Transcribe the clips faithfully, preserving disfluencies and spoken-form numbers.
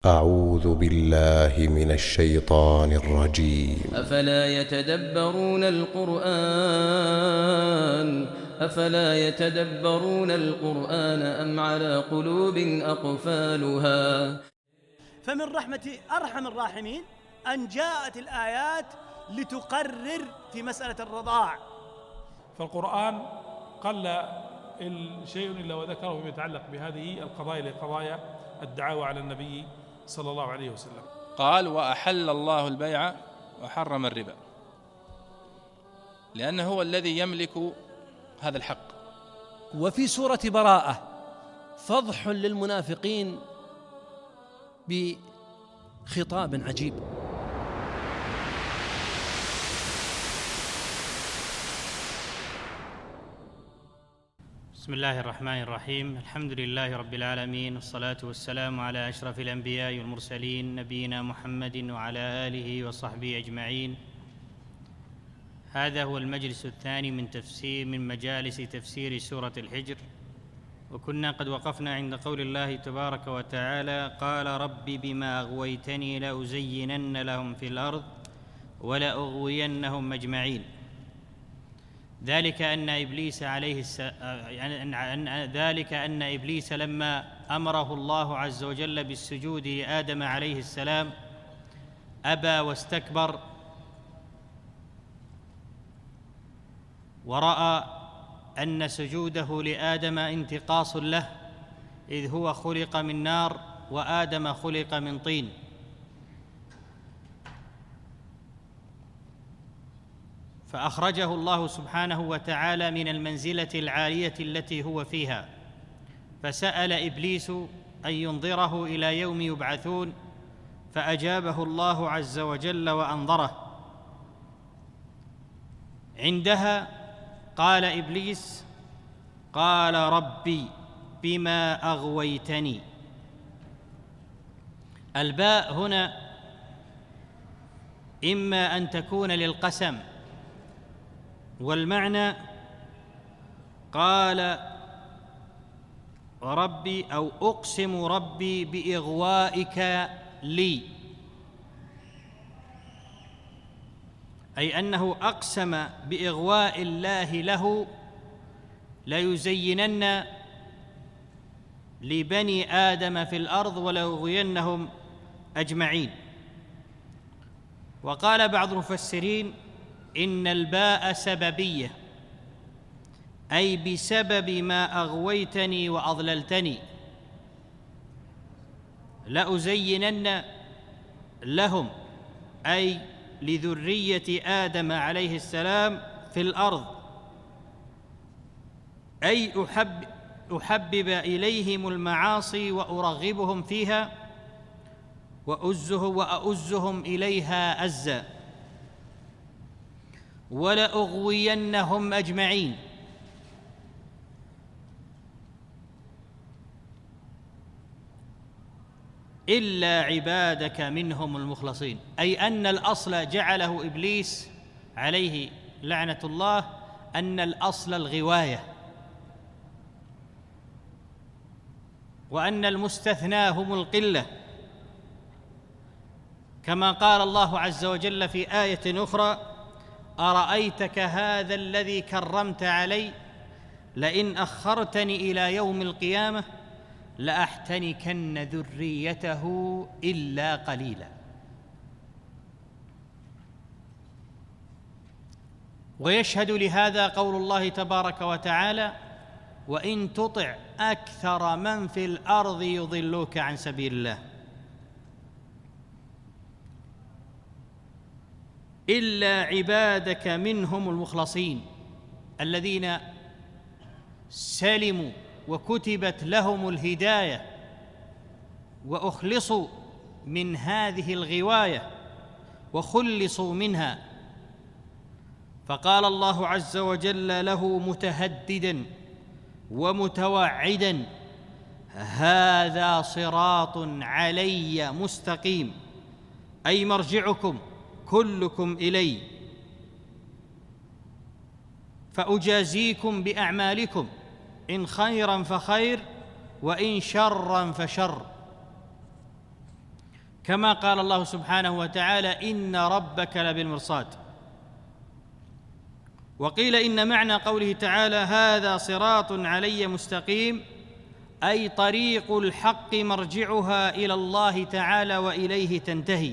أعوذ بالله من الشيطان الرجيم. أفلا يتدبرون القرآن أفلا يتدبرون القرآن أم على قلوب أقفالها. فمن رحمة أرحم الراحمين أن جاءت الآيات لتقرر في مسألة الرضاع. فالقرآن قل شيء إلا وذكره فيما يتعلق بهذه القضايا لقضايا الدعاوى على النبي صلى الله عليه وسلم. قال: وأحل الله البيع وحرم الربا، لأنه هو الذي يملك هذا الحق. وفي سورة براءة فضح للمنافقين بخطاب عجيب. بسم الله الرحمن الرحيم. الحمد لله رب العالمين، والصلاة والسلام على أشرف الأنبياء والمرسلين نبينا محمد وعلى آله وصحبه أجمعين. هذا هو المجلس الثاني من تفسير من مجالس تفسير سورة الحجر، وكنا قد وقفنا عند قول الله تبارك وتعالى: قال رب بما أغويتني لأزينن لهم في الأرض ولأغوينهم أجمعين. ذلك أن إبليس عليه الس... يعني ذلك أن إبليس لما أمره الله عز وجل بالسجود لآدم عليه السلام أبى واستكبر، ورأى أن سجوده لآدم انتقاص له، إذ هو خلق من نار وآدم خلق من طين. فأخرجه الله سبحانه وتعالى من المنزلة العالية التي هو فيها، فسأل إبليس أن ينظره إلى يوم يبعثون، فأجابه الله عز وجل وأنظره. عندها قال إبليس: قال ربي بما أغويتني. الباء هنا إما أن تكون للقسم، والمعنى قال ربي أو أقسم ربي بإغوائك لي، أي أنه أقسم بإغواء الله له ليزينن لبني آدم في الأرض وليغوينهم أجمعين. وقال بعض المفسرين إن الباء سببية، أي بسبب ما أغويتني وأضللتني لأزينن لهم، أي لذرية آدم عليه السلام في الأرض، أي أحب أحبب إليهم المعاصي وأرغبهم فيها وأزه وأؤزهم إليها أزا، ولأغوينهم أجمعين. إلا عبادك منهم المخلصين، أي أن الأصل جعله إبليس عليه لعنة الله أن الأصل الغواية، وأن المستثنى هم القلة، كما قال الله عز وجل في آية أخرى: أرأيتك هذا الذي كرمت علي لئن أخرتني إلى يوم القيامة لأحتنكن ذريته إلا قليلا. ويشهد لهذا قول الله تبارك وتعالى: وإن تطع أكثر من في الأرض يضلوك عن سبيل الله. إلا عبادك منهم المخلصين الذين سلموا وكتبت لهم الهداية وأخلصوا من هذه الغواية وخلصوا منها. فقال الله عز وجل له متهددا ومتوعدا: هذا صراط علي مستقيم، أي مرجعكم كلكم إلي فأجازيكم بأعمالكم، إن خيرا فخير وإن شرا فشر. كما قال الله سبحانه وتعالى: إن ربك لبالمرصاد. وقيل إن معنى قوله تعالى: هذا صراط علي مستقيم، أي طريق الحق مرجعها إلى الله تعالى وإليه تنتهي.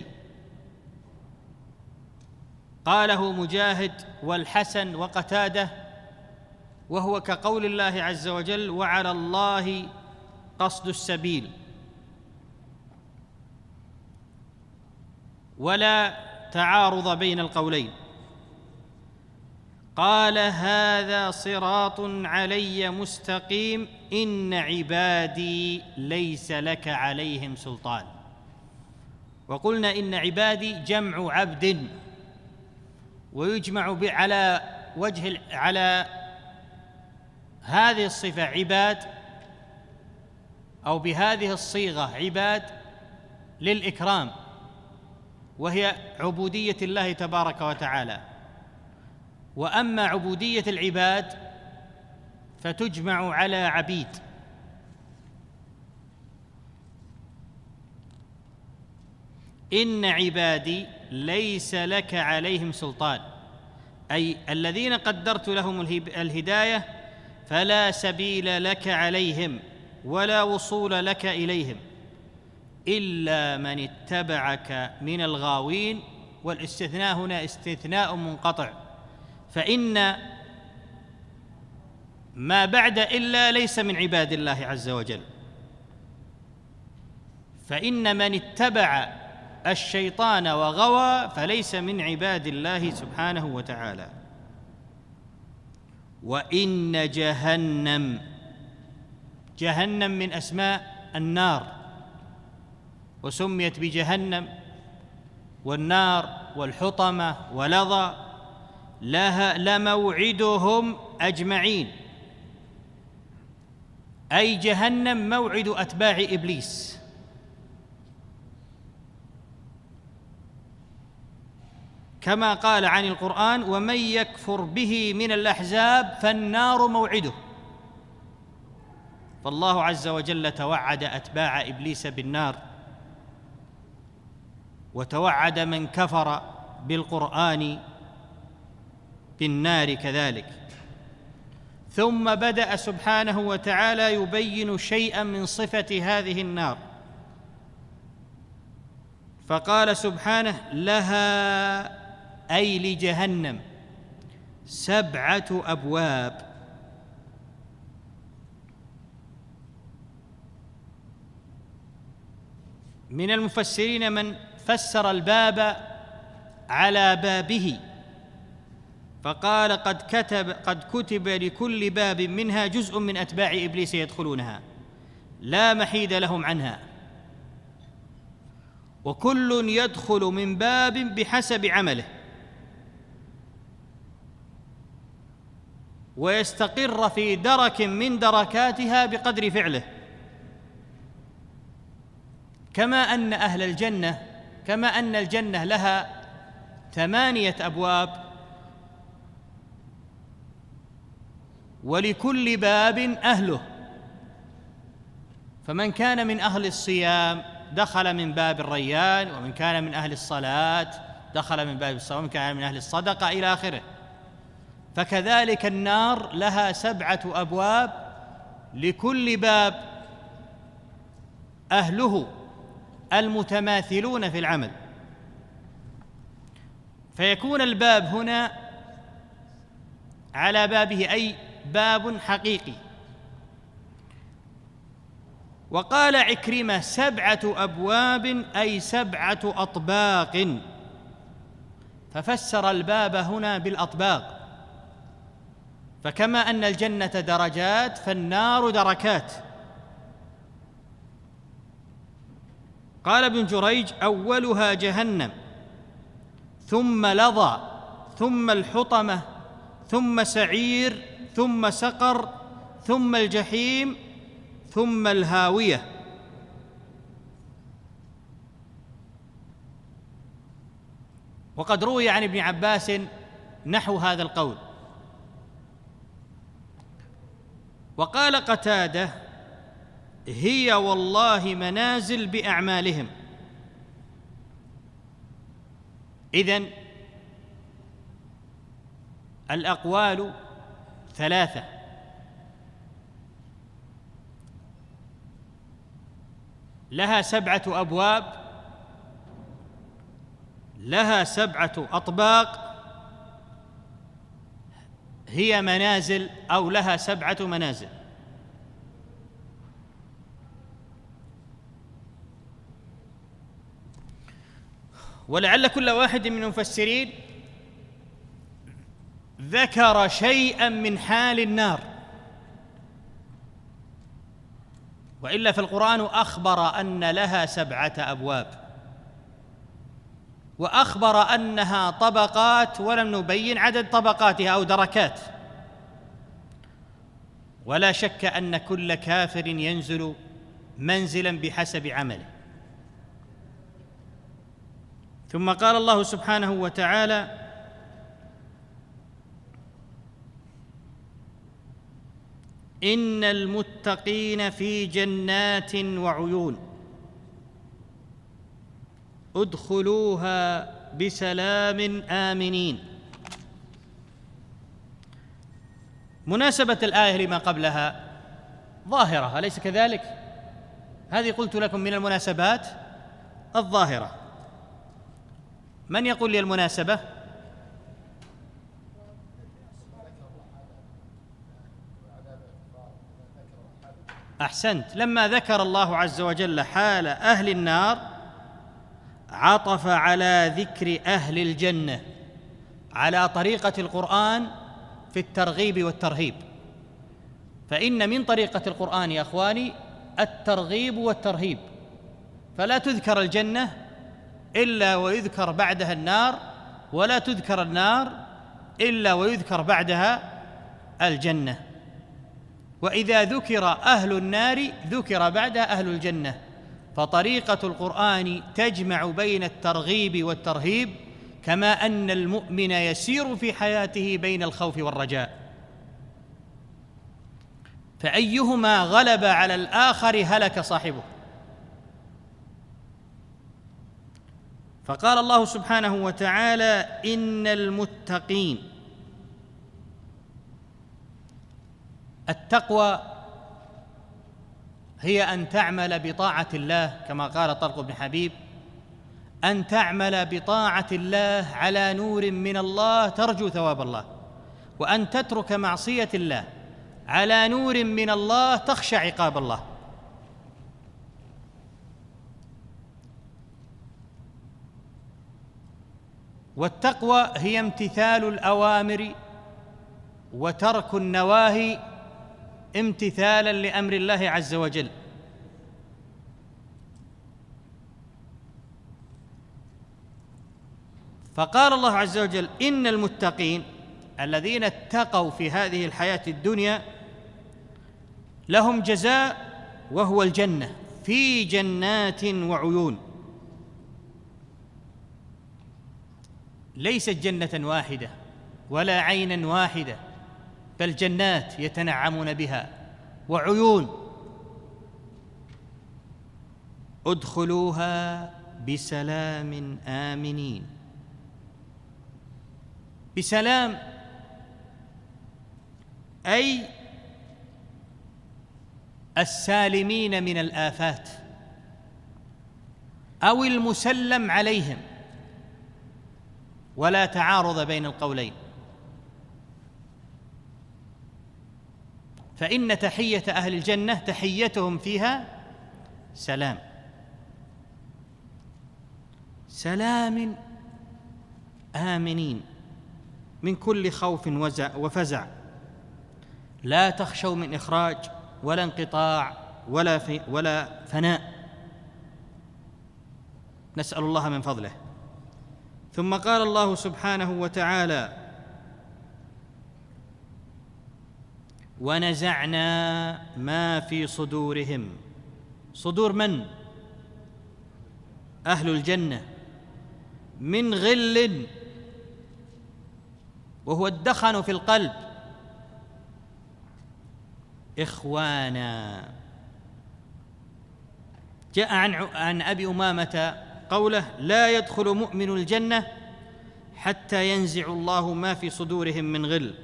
قاله مجاهد والحسن وقتاده، وهو كقول الله عز وجل: وعلى الله قصد السبيل. ولا تعارض بين القولين. قال: هذا صراط علي مستقيم إن عبادي ليس لك عليهم سلطان. وقلنا إن عبادي جمع عبد، ويجمع على وجه على هذه الصفة عباد، أو بهذه الصيغة عباد للإكرام، وهي عبودية الله تبارك وتعالى. وأما عبودية العباد فتجمع على عبيد. إن عبادي ليس لك عليهم سلطان، أي الذين قدرت لهم الهداية فلا سبيل لك عليهم ولا وصول لك إليهم إلا من اتبعك من الغاوين. والاستثناء هنا استثناء منقطع، فإن ما بعد إلا ليس من عباد الله عز وجل. فإن من اتبع الشيطان وغوى فليس من عباد الله سبحانه وتعالى. وإن جهنم، جهنم من أسماء النار، وسميت بجهنم والنار والحطمة ولظى، لها لموعدهم أجمعين، أي جهنم موعد أتباع إبليس. كما قال عن القرآن: ومن يكفر به من الأحزاب فالنار موعده. فالله عز وجل توعد أتباع إبليس بالنار، وتوعد من كفر بالقرآن بالنار كذلك. ثم بدأ سبحانه وتعالى يبين شيئا من صفة هذه النار، فقال سبحانه: لها، أي لجهنم، سبعة أبواب. من المفسرين من فسر الباب على بابه، فقال: قد كتب قد كتب لكل باب منها جزء من أتباع إبليس يدخلونها لا محيد لهم عنها، وكل يدخل من باب بحسب عمله، ويستقر في درك من دركاتها بقدر فعله. كما أن أهل الجنة كما أن الجنة لها ثمانية أبواب، ولكل باب أهله، فمن كان من أهل الصيام دخل من باب الريان، ومن كان من أهل الصلاة دخل من باب الصوم، ومن كان من أهل الصدقة إلى آخره. فكذلك النار لها سبعة أبواب، لكل باب أهله المتماثلون في العمل، فيكون الباب هنا على بابه، أي باب حقيقي. وقال عكرمة: سبعة أبواب، أي سبعة أطباق، ففسر الباب هنا بالأطباق. فكما أن الجنة درجات فالنار دركات. قال ابن جريج: أولها جهنم، ثم لظى، ثم الحطمة، ثم سعير، ثم سقر، ثم الجحيم، ثم الهاوية. وقد روي عن ابن عباس نحو هذا القول. وقال قتادة: هي والله منازل بأعمالهم، إذن الأقوال ثلاثة: لها سبعة أبواب، لها سبعة أطباق، هي منازل، أو لها سبعة منازل. ولعل كل واحد من المفسرين ذكر شيئا من حال النار، وإلا فالقرآن أخبر أن لها سبعة أبواب، وأخبر أنها طبقات، ولم نبين عدد طبقاتها أو دركات. ولا شك أن كل كافر ينزل منزلا بحسب عمله. ثم قال الله سبحانه وتعالى: إن المتقين في جنات وعيون ادخلوها بسلام آمنين. مناسبة الآية لما قبلها ظاهرة، أليس كذلك؟ هذه قلت لكم من المناسبات الظاهرة. من يقول لي المناسبة؟ أحسنت. لما ذكر الله عز وجل حال أهل النار عطف على ذكر أهل الجنة على طريقة القرآن في الترغيب والترهيب. فإن من طريقة القرآن يا أخواني الترغيب والترهيب، فلا تذكر الجنة إلا ويذكر بعدها النار، ولا تذكر النار إلا ويذكر بعدها الجنة. وإذا ذكر أهل النار ذكر بعدها أهل الجنة. فطريقة القرآن تجمع بين الترغيب والترهيب، كما أن المؤمن يسير في حياته بين الخوف والرجاء، فأيهما غلب على الآخر هلك صاحبه. فقال الله سبحانه وتعالى: إن المتقين. التقوى هي أن تعمل بطاعة الله، كما قال طلق بن حبيب: أن تعمل بطاعة الله على نور من الله ترجو ثواب الله، وأن تترك معصية الله على نور من الله تخشى عقاب الله. والتقوى هي امتثال الأوامر وترك النواهي امتثالا لأمر الله عز وجل. فقال الله عز وجل: إن المتقين الذين اتقوا في هذه الحياة الدنيا لهم جزاء وهو الجنة في جنات وعيون. ليست جنة واحدة ولا عينا واحدة، بل جنات يتنعمون بها وعيون. ادخلوها بسلام آمنين. بسلام أي السالمين من الآفات أو المسلم عليهم، ولا تعارض بين القولين. فإن تحية أهل الجنة تحيتهم فيها سلام، سلام آمنين من كل خوف وفزع، لا تخشوا من إخراج ولا انقطاع ولا في ولا فناء. نسأل الله من فضله. ثم قال الله سبحانه وتعالى: ونزعنا ما في صدورهم. صدور من؟ أهل الجنة. من غل، وهو الدخن في القلب، إخوانا. جاء عن عن أبي أمامة قوله: لا يدخل مؤمن الجنة حتى ينزع الله ما في صدورهم من غل.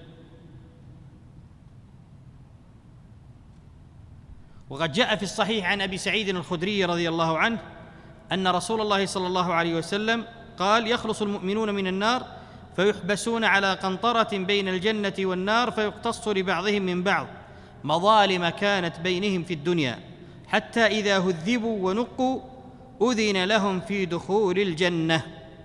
وقد جاء في الصحيح عن أبي سعيد الخدري رضي الله عنه أن رسول الله صلى الله عليه وسلم قال: يخلص المؤمنون من النار فيحبسون على قنطرة بين الجنة والنار فيقتص لبعضهم من بعض مظالم كانت بينهم في الدنيا، حتى إذا هذبوا ونقوا أذن لهم في دخول الجنة.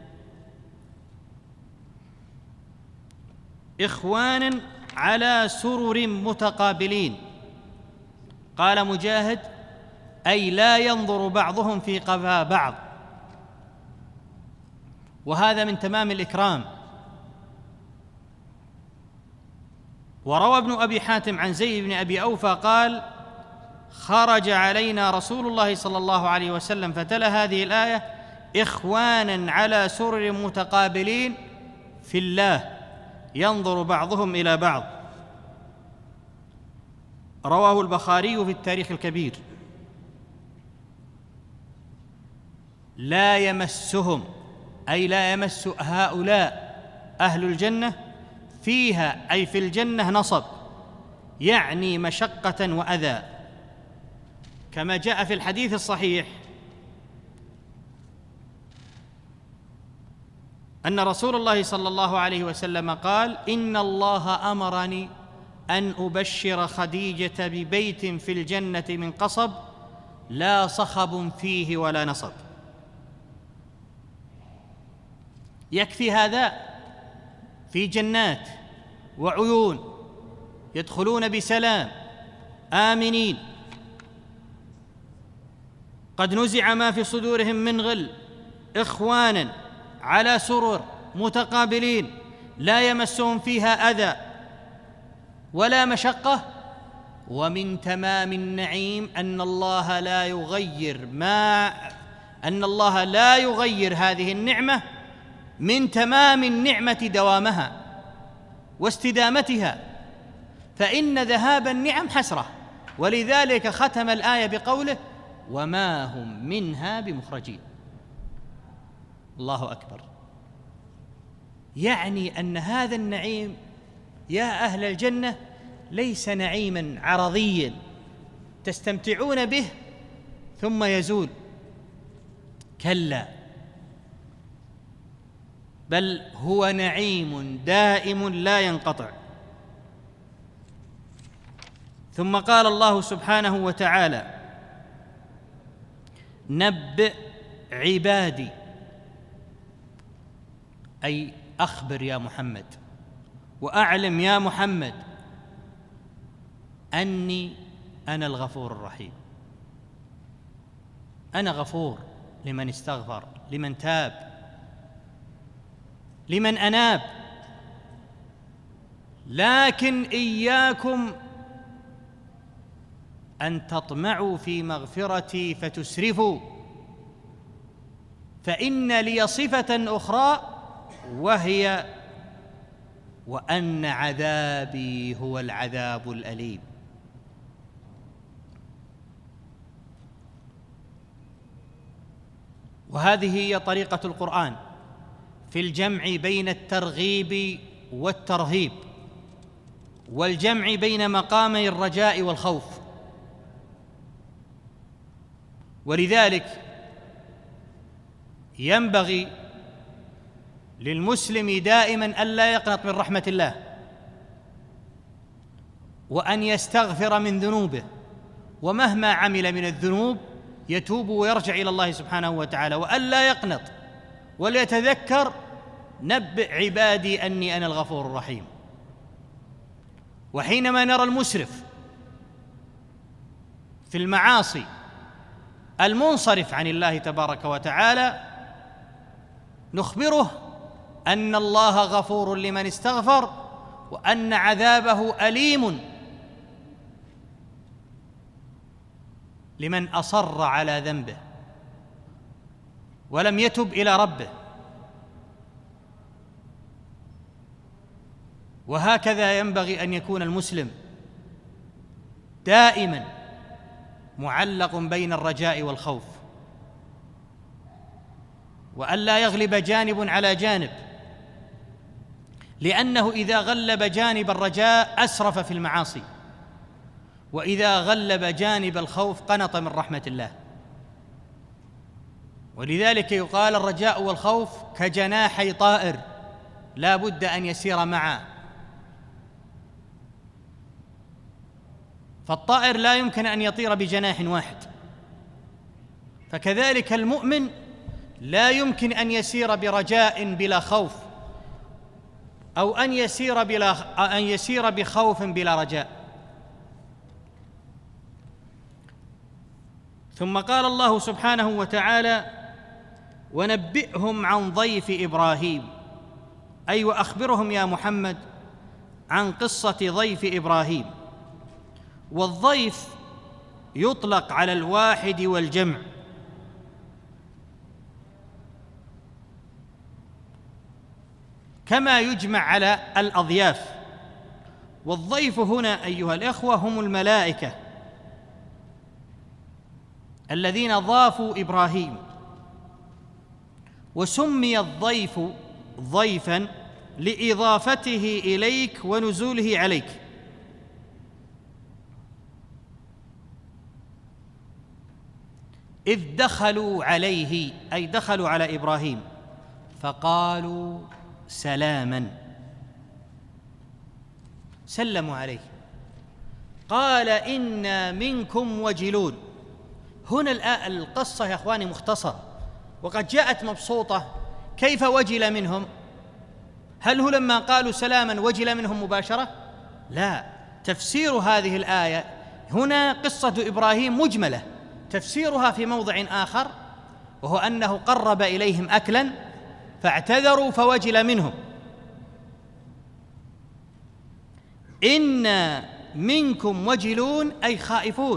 إخوانا على سرر متقابلين. قال مجاهد: أي لا ينظر بعضهم في قفا بعض، وهذا من تمام الإكرام. وروى ابن أبي حاتم عن زيد بن أبي أوفى قال: خرج علينا رسول الله صلى الله عليه وسلم فتلا هذه الآية: إخوانا على سرر متقابلين في الله ينظر بعضهم إلى بعض. رواه البخاري في التاريخ الكبير. لا يمسهم، أي لا يمس هؤلاء أهل الجنة فيها، أي في الجنة، نصب، يعني مشقة وأذى، كما جاء في الحديث الصحيح أن رسول الله صلى الله عليه وسلم قال: إن الله أمرني أن أبشر خديجة ببيت في الجنة من قصب لا صخب فيه ولا نصب. يكفي هذا في جنات وعيون يدخلون بسلام آمنين، قد نزع ما في صدورهم من غل، إخوانا على سرر متقابلين لا يمسهم فيها أذى ولا مشقة. ومن تمام النعيم أن الله لا يغير ما أن الله لا يغير هذه النعمة، من تمام النعمة دوامها واستدامتها، فإن ذهاب النعم حسرة، ولذلك ختم الآية بقوله: وما هم منها بمخرجين. الله أكبر. يعني أن هذا النعيم يا أهل الجنة ليس نعيما عرضيا تستمتعون به ثم يزول، كلا، بل هو نعيم دائم لا ينقطع. ثم قال الله سبحانه وتعالى: نبئ عبادي، أي أخبر يا محمد وأعلم يا محمد أني أنا الغفور الرحيم. أنا غفور لمن استغفر، لمن تاب، لمن أناب، لكن إياكم أن تطمعوا في مغفرتي فتسرفوا، فإن لي صفة أخرى وهي وأن عذابي هو العذاب الأليم. وهذه هي طريقة القرآن في الجمع بين الترغيب والترهيب، والجمع بين مقامي الرجاء والخوف. ولذلك ينبغي للمسلم دائما ألا يقنط من رحمة الله، وأن يستغفر من ذنوبه، ومهما عمل من الذنوب يتوب ويرجع إلى الله سبحانه وتعالى، وألا يقنط، وليتذكر: نبئ عبادي أني أنا الغفور الرحيم. وحينما نرى المسرف في المعاصي المنصرف عن الله تبارك وتعالى نخبره أن الله غفور لمن استغفر، وأن عذابه أليم لمن أصر على ذنبه ولم يتب إلى ربه. وهكذا ينبغي أن يكون المسلم دائما معلق بين الرجاء والخوف، وأن لا يغلب جانب على جانب، لأنه إذا غلب جانب الرجاء أسرف في المعاصي، وإذا غلب جانب الخوف قنط من رحمة الله. ولذلك يقال الرجاء والخوف كجناحي طائر لا بد أن يسير معا، فالطائر لا يمكن أن يطير بجناح واحد، فكذلك المؤمن لا يمكن أن يسير برجاء بلا خوف، أو أن يسير بلا أن يسير بخوف بلا رجاء. ثم قال الله سبحانه وتعالى: ونبئهم عن ضيف إبراهيم، أي وأخبرهم يا محمد عن قصة ضيف إبراهيم. والضيف يطلق على الواحد والجمع، كما يجمع على الأضياف. والضيف هنا أيها الإخوة هم الملائكة الذين ضافوا إبراهيم، وسمي الضيف ضيفاً لإضافته إليك ونزوله عليك. إذ دخلوا عليه، أي دخلوا على إبراهيم، فقالوا سلاماً، سلموا عليه. قال إنا منكم وجلون. هنا القصة يا أخواني مختصرة، وقد جاءت مبسوطة. كيف وجل منهم؟ هل هو لما قالوا سلاما وجل منهم مباشرة؟ لا، تفسير هذه الآية هنا قصة إبراهيم مجملة، تفسيرها في موضع آخر، وهو أنه قرب إليهم أكلا فاعتذروا فوجل منهم. إنا منكم وجلون، أي خائفون.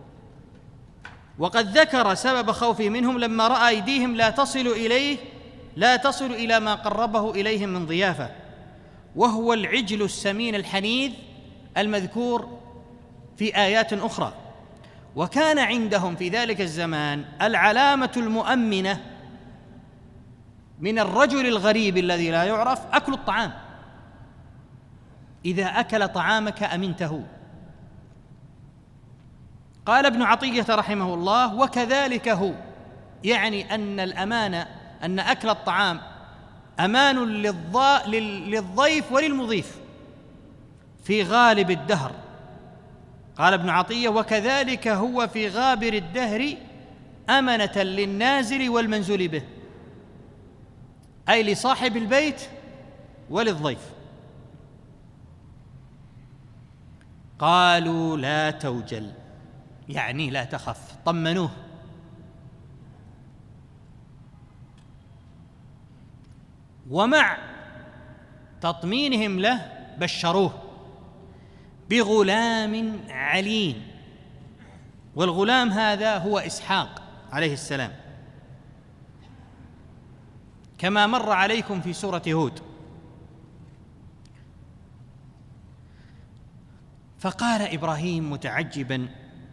وقد ذكر سبب خوفه منهم لما رأى أيديهم لا تصل إليه لا تصل إلى ما قربه إليهم من ضيافة، وهو العجل السمين الحنيذ المذكور في آيات أخرى. وكان عندهم في ذلك الزمان العلامة المؤمنة من الرجل الغريب الذي لا يعرف أكل الطعام، إذا أكل طعامك أمنته. قال ابن عطية رحمه الله: وكذلك هو، يعني أن الأمانة أن أكل الطعام أمان للضيف وللمضيف في غالب الدهر. قال ابن عطية: وكذلك هو في غابر الدهر أمنة للنازل والمنزول به، أي لصاحب البيت وللضيف. قالوا لا توجل، يعني لا تخف، طمنوه. ومع تطمينهم له بشروه بغلام عليم، والغلام هذا هو إسحاق عليه السلام، كما مر عليكم في سورة هود. فقال إبراهيم متعجبا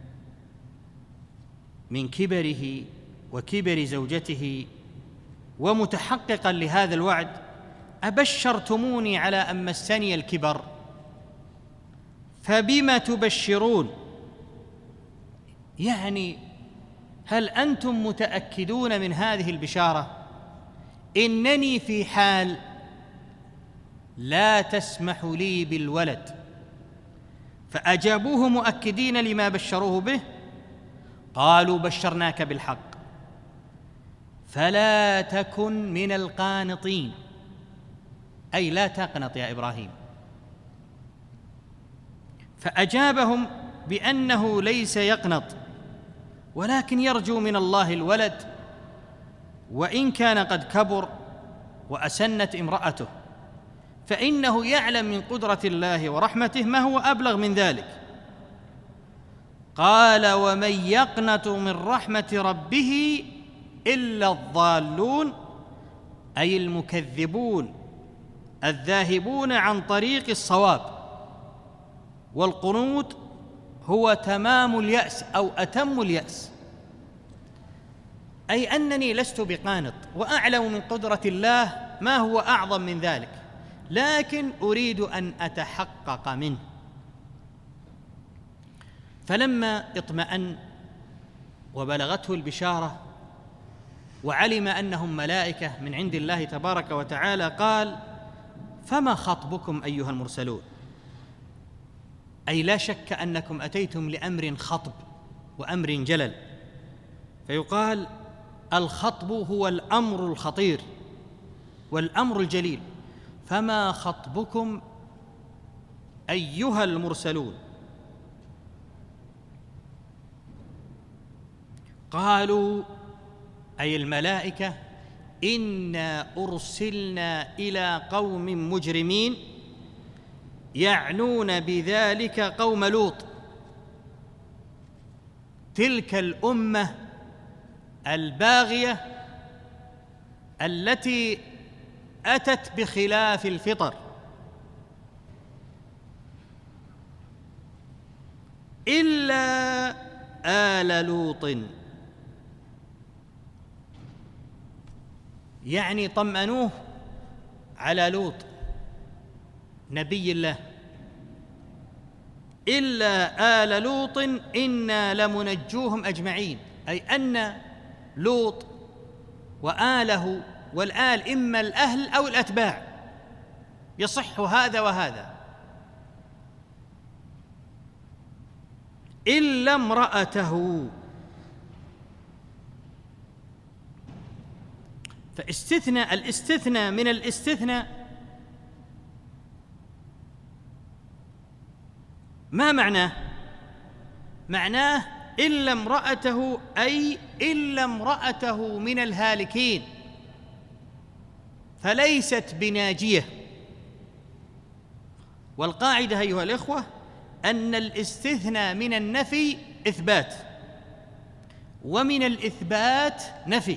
من كبره وكبر زوجته ومتحققا لهذا الوعد: أبشرتموني على أن مسني الكبر فبم تبشرون؟ يعني هل أنتم متأكدون من هذه البشارة؟ إنني في حال لا تسمح لي بالولد. فأجابوه مؤكدين لما بشروه به. قالوا بشرناك بالحق فلا تكن من القانطين، أي لا تقنط يا إبراهيم. فأجابهم بأنه ليس يقنط، ولكن يرجو من الله الولد، وإن كان قد كبر وأسنت امرأته، فإنه يعلم من قدرة الله ورحمته ما هو أبلغ من ذلك. قال: ومن يقنط من رحمة ربه إلا الضالون، أي المكذبون الذاهبون عن طريق الصواب. والقنوط هو تمام اليأس أو أتم اليأس، أي أنني لست بقانط، وأعلم من قدرة الله ما هو أعظم من ذلك، لكن أريد أن أتحقق منه. فلما اطمأن وبلغته البشارة وعلم أنهم ملائكة من عند الله تبارك وتعالى قال: فما خطبكم أيها المرسلون؟ أي لا شك أنكم أتيتم لأمر خطب وأمر جلل. فيقال: الخطب هو الأمر الخطير والأمر الجليل. فما خطبكم أيها المرسلون؟ قالوا أي الملائكة: إنا أرسلنا إلى قوم مجرمين، يعنون بذلك قوم لوط، تلك الأمة الباغية التي أتت بخلاف الفطر، إلا آل لوط. يعني طمأنوه على لوط نبي الله: إلا آل لوط إنا لمنجوهم أجمعين، أي أن لوط وآله، والآل إما الأهل أو الأتباع، يصح هذا وهذا، إلا امرأته. فاستثناء الاستثناء من الاستثناء ما معناه؟ معناه إلا امرأته، أي إلا امرأته من الهالكين، فليست بناجية. والقاعدة أيها الإخوة أن الاستثناء من النفي إثبات، ومن الإثبات نفي.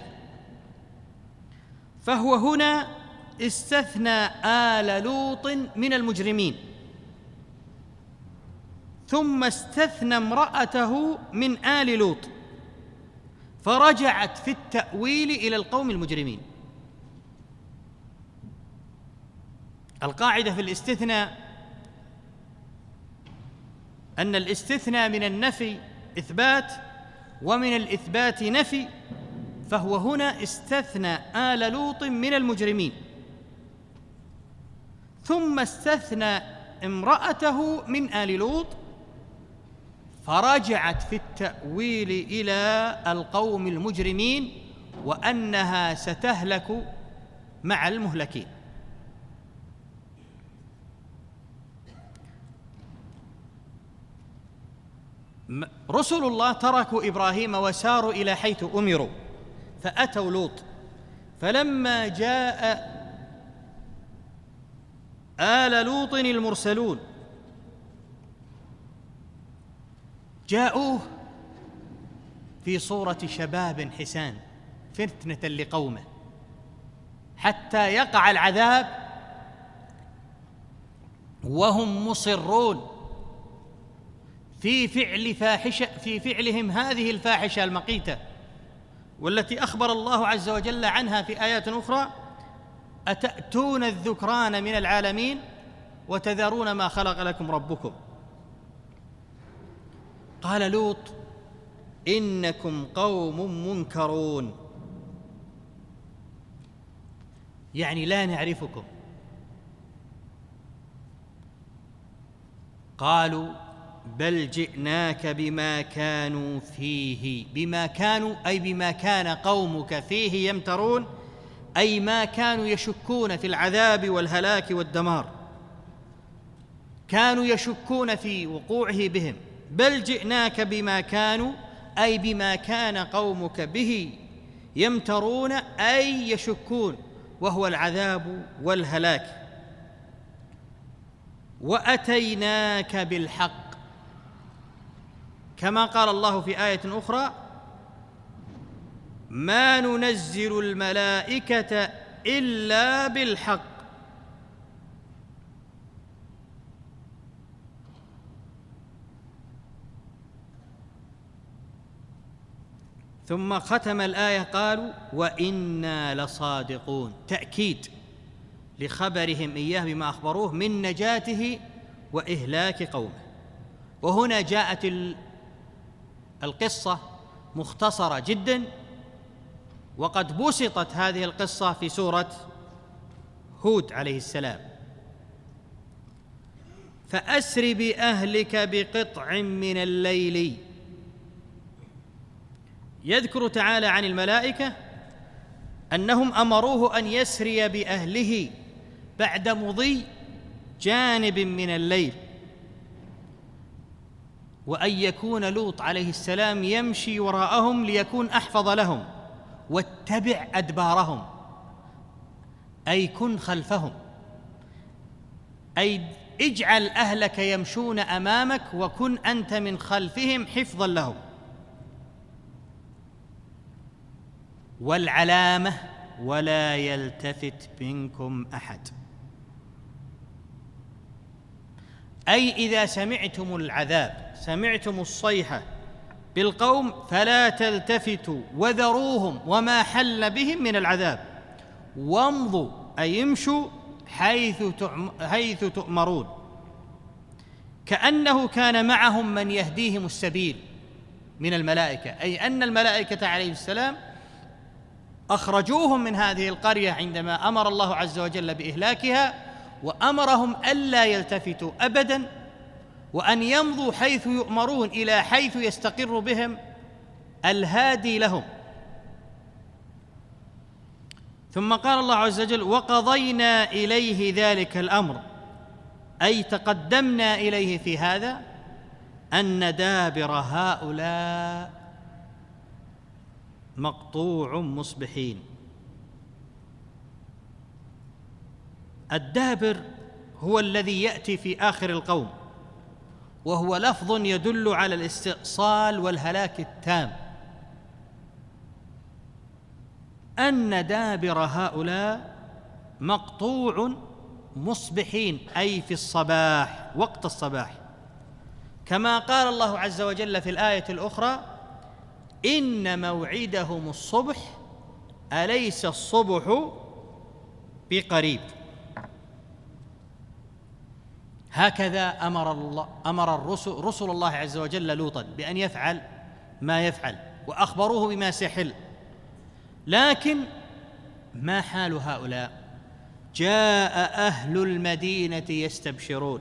فهو هنا استثنى آل لوط من المجرمين، ثم استثنى امرأته من آل لوط، فرجعت في التأويل إلى القوم المجرمين. القاعدة في الاستثناء أن الاستثناء من النفي إثبات، ومن الإثبات نفي. فهو هنا استثنى آل لوط من المجرمين، ثم استثنى امرأته من آل لوط، فرجعت في التأويل إلى القوم المجرمين، وأنها ستهلك مع المهلكين. رسل الله تركوا إبراهيم وساروا إلى حيث أمروا، فأتوا لوط. فلما جاء آل لوط المرسلون جاءوه في صورة شباب حسان فتنة لقومه، حتى يقع العذاب وهم مصرون في فعل فاحشة في فعلهم هذه الفاحشة المقيتة، والتي أخبر الله عز وجل عنها في آيات أخرى: أتأتون الذكران من العالمين وتذرون ما خلق لكم ربكم. قال لوط: إنكم قوم منكرون، يعني لا نعرفكم. قالوا: بل جئناك بما كانوا فيه، بما كانوا أي بما كان قومك فيه يمترون، أي ما كانوا يشكون في العذاب والهلاك والدمار، كانوا يشكون في وقوعه بهم. بل جئناك بما كانوا أي بما كان قومك به يمترون، أي يشكون، وهو العذاب والهلاك. وأتيناك بالحق، كما قال الله في آية أخرى: ما ننزل الملائكة إلا بالحق. ثم ختم الآية قالوا: وإنا لصادقون، تأكيد لخبرهم إياه بما أخبروه من نجاته وإهلاك قومه. وهنا جاءت القصة مختصرة جدا، وقد بسطت هذه القصة في سورة هود عليه السلام. فأسر بأهلك بقطع من الليل. يذكر تعالى عن الملائكة أنهم أمروه أن يسري بأهله بعد مضي جانب من الليل، وأن يكون لوط عليه السلام يمشي وراءهم ليكون أحفظ لهم، واتبع أدبارهم أي كن خلفهم، أي اجعل أهلك يمشون أمامك وكن أنت من خلفهم حفظا لهم. والعلامة ولا يلتفت منكم أحد، أي إذا سمعتم العذاب، سمعتم الصيحة بالقوم فلا تلتفتوا وذروهم وما حل بهم من العذاب، وامضوا أي يمشوا حيث حيث تؤمرون، كأنه كان معهم من يهديهم السبيل من الملائكة، أي أن الملائكة عليه السلام أخرجوهم من هذه القرية عندما أمر الله عز وجل بإهلاكها، وأمرهم ألا يلتفتوا أبداً، وأن يمضوا حيث يؤمرون إلى حيث يستقر بهم الهادي لهم. ثم قال الله عز وجل: وقضينا إليه ذلك الأمر، أي تقدمنا إليه في هذا، أن دابر هؤلاء مقطوع مصبحين. الدابر هو الذي يأتي في آخر القوم، وهو لفظ يدل على الاستئصال والهلاك التام. أن دابر هؤلاء مقطوع مصبحين، أي في الصباح، وقت الصباح، كما قال الله عز وجل في الآية الأخرى: إن موعدهم الصبح أليس الصبح بقريب. هكذا أمر الله أمر الرسل رسل الله عز وجل لوطا بأن يفعل ما يفعل، وأخبروه بما سيحل. لكن ما حال هؤلاء؟ جاء أهل المدينة يستبشرون.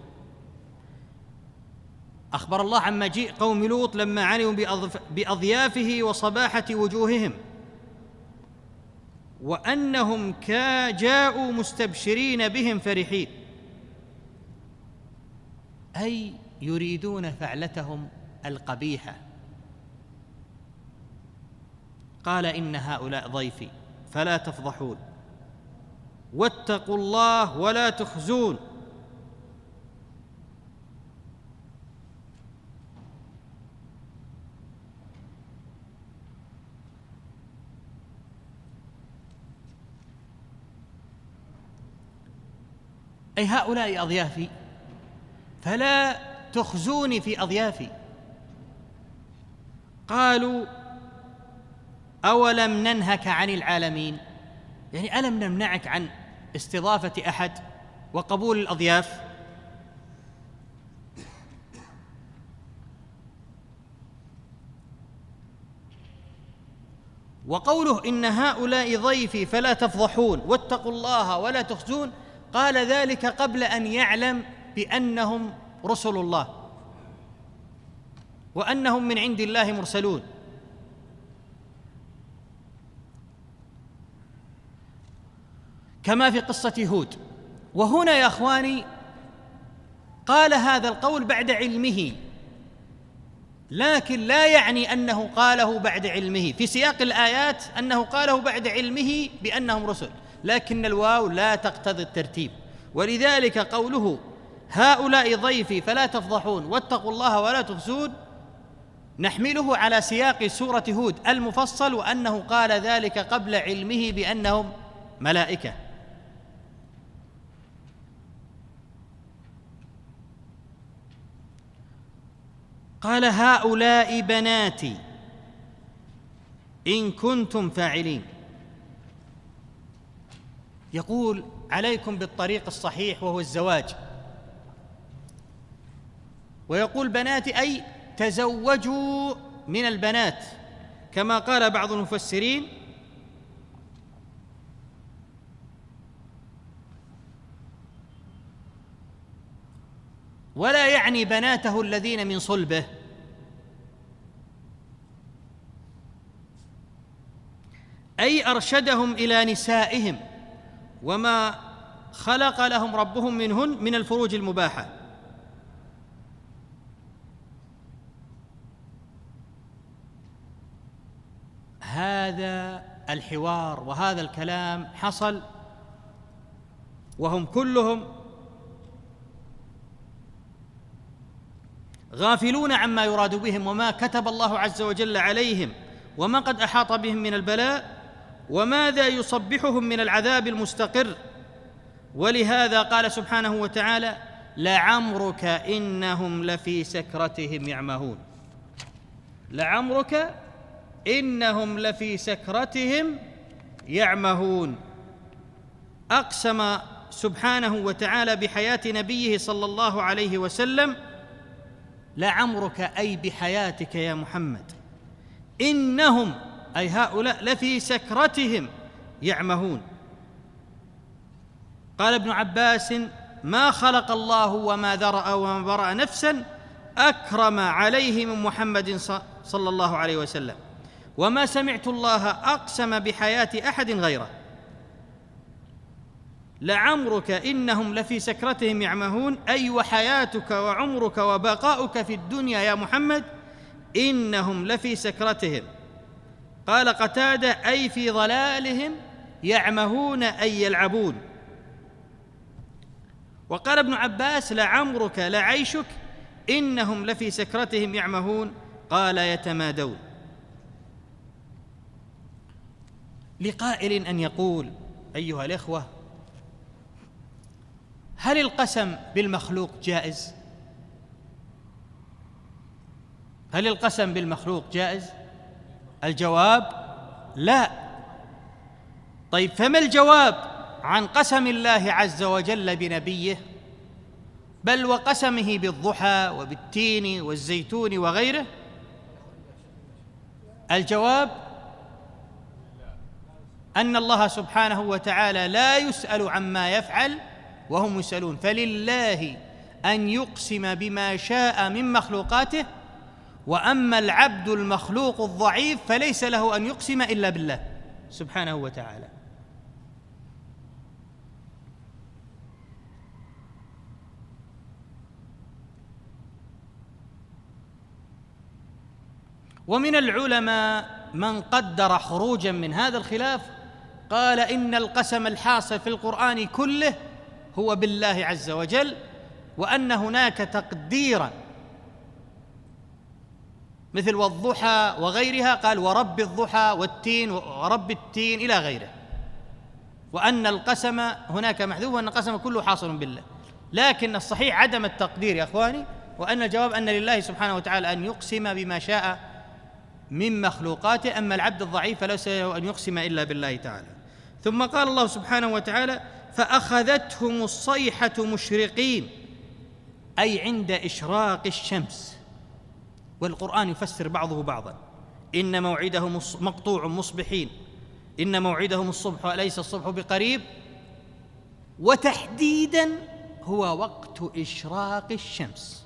أخبر الله عن مجيء قوم لوط لما علموا بأضيافه وصباحة وجوههم، وأنهم جاءوا مستبشرين بهم فرحين، أي يريدون فعلتهم القبيحة. قال: إن هؤلاء ضيفي فلا تفضحون واتقوا الله ولا تخزون. أي هؤلاء أضيافي فلا تخزوني في أضيافي. قالوا: أولم ننهك عن العالمين؟ يعني ألم نمنعك عن استضافة أحد وقبول الأضياف؟ وقوله: إن هؤلاء ضيفي فلا تفضحون واتقوا الله ولا تخزون، قال ذلك قبل أن يعلم بأنهم رسل الله وأنهم من عند الله مرسلون. كما في قصة هود. وهنا يا أخواني قال هذا القول بعد علمه، لكن لا يعني أنه قاله بعد علمه. في سياق الآيات أنه قاله بعد علمه بأنهم رسل، لكن الواو لا تقتضي الترتيب. ولذلك قوله: هؤلاء ضيفي فلا تفضحون واتقوا الله ولا تخزون، نحمله على سياق سورة هود المفصل، وأنه قال ذلك قبل علمه بأنهم ملائكة. قال: هؤلاء بناتي إن كنتم فاعلين. يقول عليكم بالطريق الصحيح وهو الزواج، ويقول بناتي أي تزوجوا من البنات، كما قال بعض المفسرين ولا يعني بناته الذين من صلبه، أي أرشدهم إلى نسائهم وما خلق لهم ربهم منهن من الفروج المباحة. هذا الحوار وهذا الكلام حصل وهم كلهم غافلون عما يراد بهم وما كتب الله عز وجل عليهم وما قد أحاط بهم من البلاء وماذا يصبحهم من العذاب المستقر. ولهذا قال سبحانه وتعالى: لعمرك إنهم لفي سكرتهم يعمهون. لعمرك إنهم لفي سكرتهم يعمهون. أقسم سبحانه وتعالى بحياة نبيه صلى الله عليه وسلم: لعمرك أي بحياتك يا محمد، إنهم أي هؤلاء لفي سكرتهم يعمهون. قال ابن عباس: ما خلق الله وما ذرأ وما برأ نفسا أكرم عليه من محمد صلى الله عليه وسلم، وما سمعت الله أقسم بحياة أحد غيره. لعمرك إنهم لفي سكرتهم يعمهون، أي وحياتك وعمرك وبقاؤك في الدنيا يا محمد إنهم لفي سكرتهم. قال قتادة: أي في ضلالهم يعمهون أي يلعبون. وقال ابن عباس: لعمرك لعيشك إنهم لفي سكرتهم يعمهون. قال: يتمادون. لقائل أن يقول: أيها الإخوة، هل القسم بالمخلوق جائز؟ هل القسم بالمخلوق جائز؟ الجواب: لا. طيب، فما الجواب عن قسم الله عز وجل بنبيه، بل وقسمه بالضحى وبالتين والزيتون وغيره؟ الجواب أن الله سبحانه وتعالى لا يسأل عما يفعل وهم يسألون، فلله أن يقسم بما شاء من مخلوقاته، وأما العبد المخلوق الضعيف فليس له أن يقسم إلا بالله سبحانه وتعالى. ومن العلماء من قدر خروجا من هذا الخلاف، قال إن القسم الحاصل في القرآن كله هو بالله عز وجل، وأن هناك تقديرا مثل والضحى وغيرها، قال ورب الضحى والتين ورب التين إلى غيره، وأن القسم هناك محذوف وأن القسم كله حاصل بالله. لكن الصحيح عدم التقدير يا أخواني، وأن الجواب أن لله سبحانه وتعالى أن يقسم بما شاء من مخلوقاته، أما العبد الضعيف فليس له أن يقسم إلا بالله تعالى. ثم قال الله سبحانه وتعالى: فأخذتهم الصيحة مشرقين، أي عند إشراق الشمس. والقرآن يفسر بعضه بعضا: إن موعدهم مقطوع مصبحين، إن موعدهم الصبح أليس الصبح بقريب، وتحديدا هو وقت إشراق الشمس.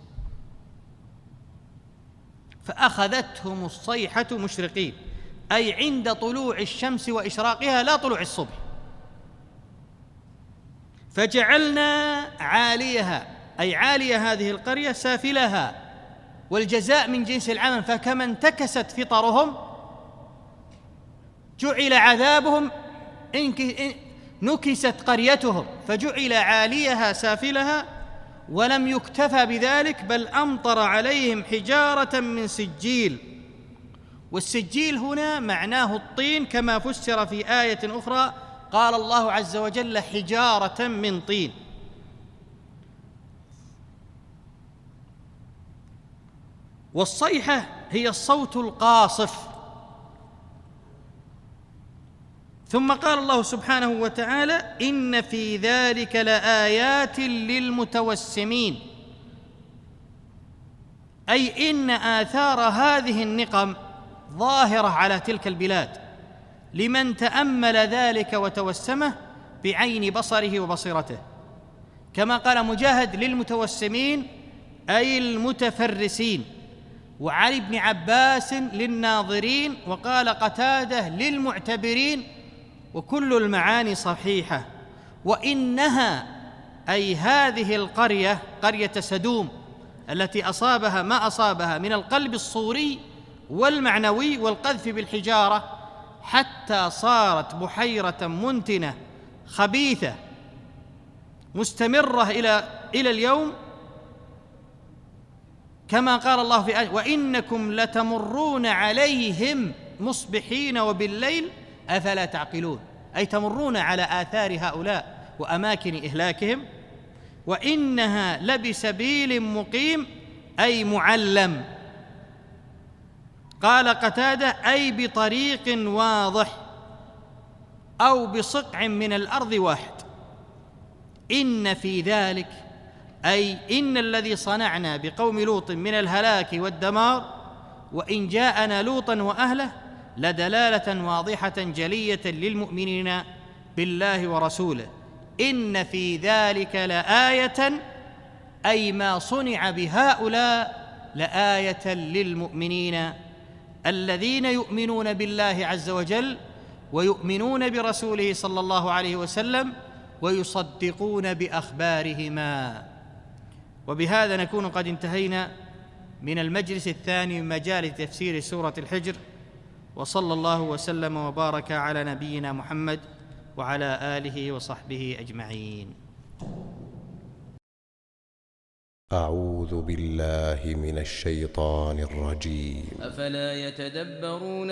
فأخذتهم الصيحة مشرقين، أي عند طلوع الشمس وإشراقها، لا طلوع الصبح. فجعلنا عاليها، أي عالية هذه القرية، سافلها، والجزاء من جنس العمل، فكما انتكست فطرهم جعل عذابهم، نكست قريتهم فجعل عاليها سافلها. ولم يكتفى بذلك، بل أمطر عليهم حجارة من سجيل. والسجيل هنا معناه الطين، كما فسر في آية أخرى قال الله عز وجل: حجارة من طين. والصيحة هي الصوت القاصف، ثم قال الله سبحانه وتعالى: إن في ذلك لآيات للمتوسمين، أي إن آثار هذه النقم ظاهرة على تلك البلاد لمن تأمل ذلك وتوسمه بعين بصره وبصيرته. كما قال مجاهد: للمتوسمين أي المتفرسين، وعلي بن عباس للناظرين، وقال قتادة للمعتبرين، وكل المعاني صحيحة. وإنها أي هذه القرية، قرية سدوم التي أصابها ما أصابها من القلب الصوري والمعنوي والقذف بالحجارة، حتى صارت بحيرة منتنة خبيثة مستمرة إلى إلى اليوم، كما قال الله في آية: وإنكم لتمرون عليهم مصبحين وبالليل أفلا تعقلون، أي تمرون على آثار هؤلاء وأماكن إهلاكهم. وإنها لبسبيل مقيم أي معلم. قال قتادة: أي بطريق واضح أو بصقع من الأرض واحد. إن في ذلك أي إن الذي صنعنا بقوم لوط من الهلاك والدمار، وإن جاءنا لوطا وأهله، لدلالة واضحة جلية للمؤمنين بالله ورسوله. إن في ذلك لآية أي ما صنع بهؤلاء لآية للمؤمنين الذين يؤمنون بالله عز وجل ويؤمنون برسوله صلى الله عليه وسلم ويصدقون بأخبارهما. وبهذا نكون قد انتهينا من المجلس الثاني من مجال تفسير سورة الحجر، وصلى الله وسلم وبارك على نبينا محمد وعلى آله وصحبه أجمعين. أعوذ بالله من الشيطان الرجيم. أفلا يتدبرون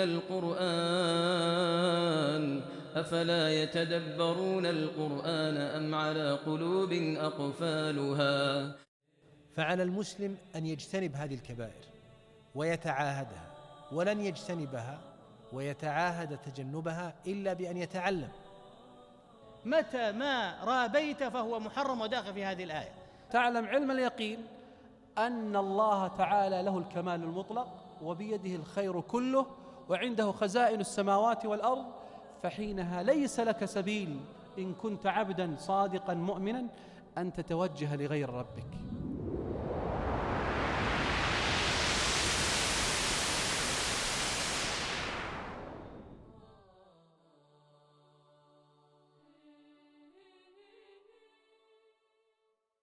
القرآن أفلا يتدبرون القرآن أم على قلوب أقفالها. فعلى المسلم أن يجتنب هذه الكبائر ويتعاهدها، ولن يجتنبها ويتعاهد تجنبها إلا بأن يتعلم. متى ما رابيت فهو محرم وداخل في هذه الآية. تعلم علم اليقين أن الله تعالى له الكمال المطلق وبيده الخير كله وعنده خزائن السماوات والأرض، فحينها ليس لك سبيل إن كنت عبدا صادقا مؤمنا أن تتوجه لغير ربك.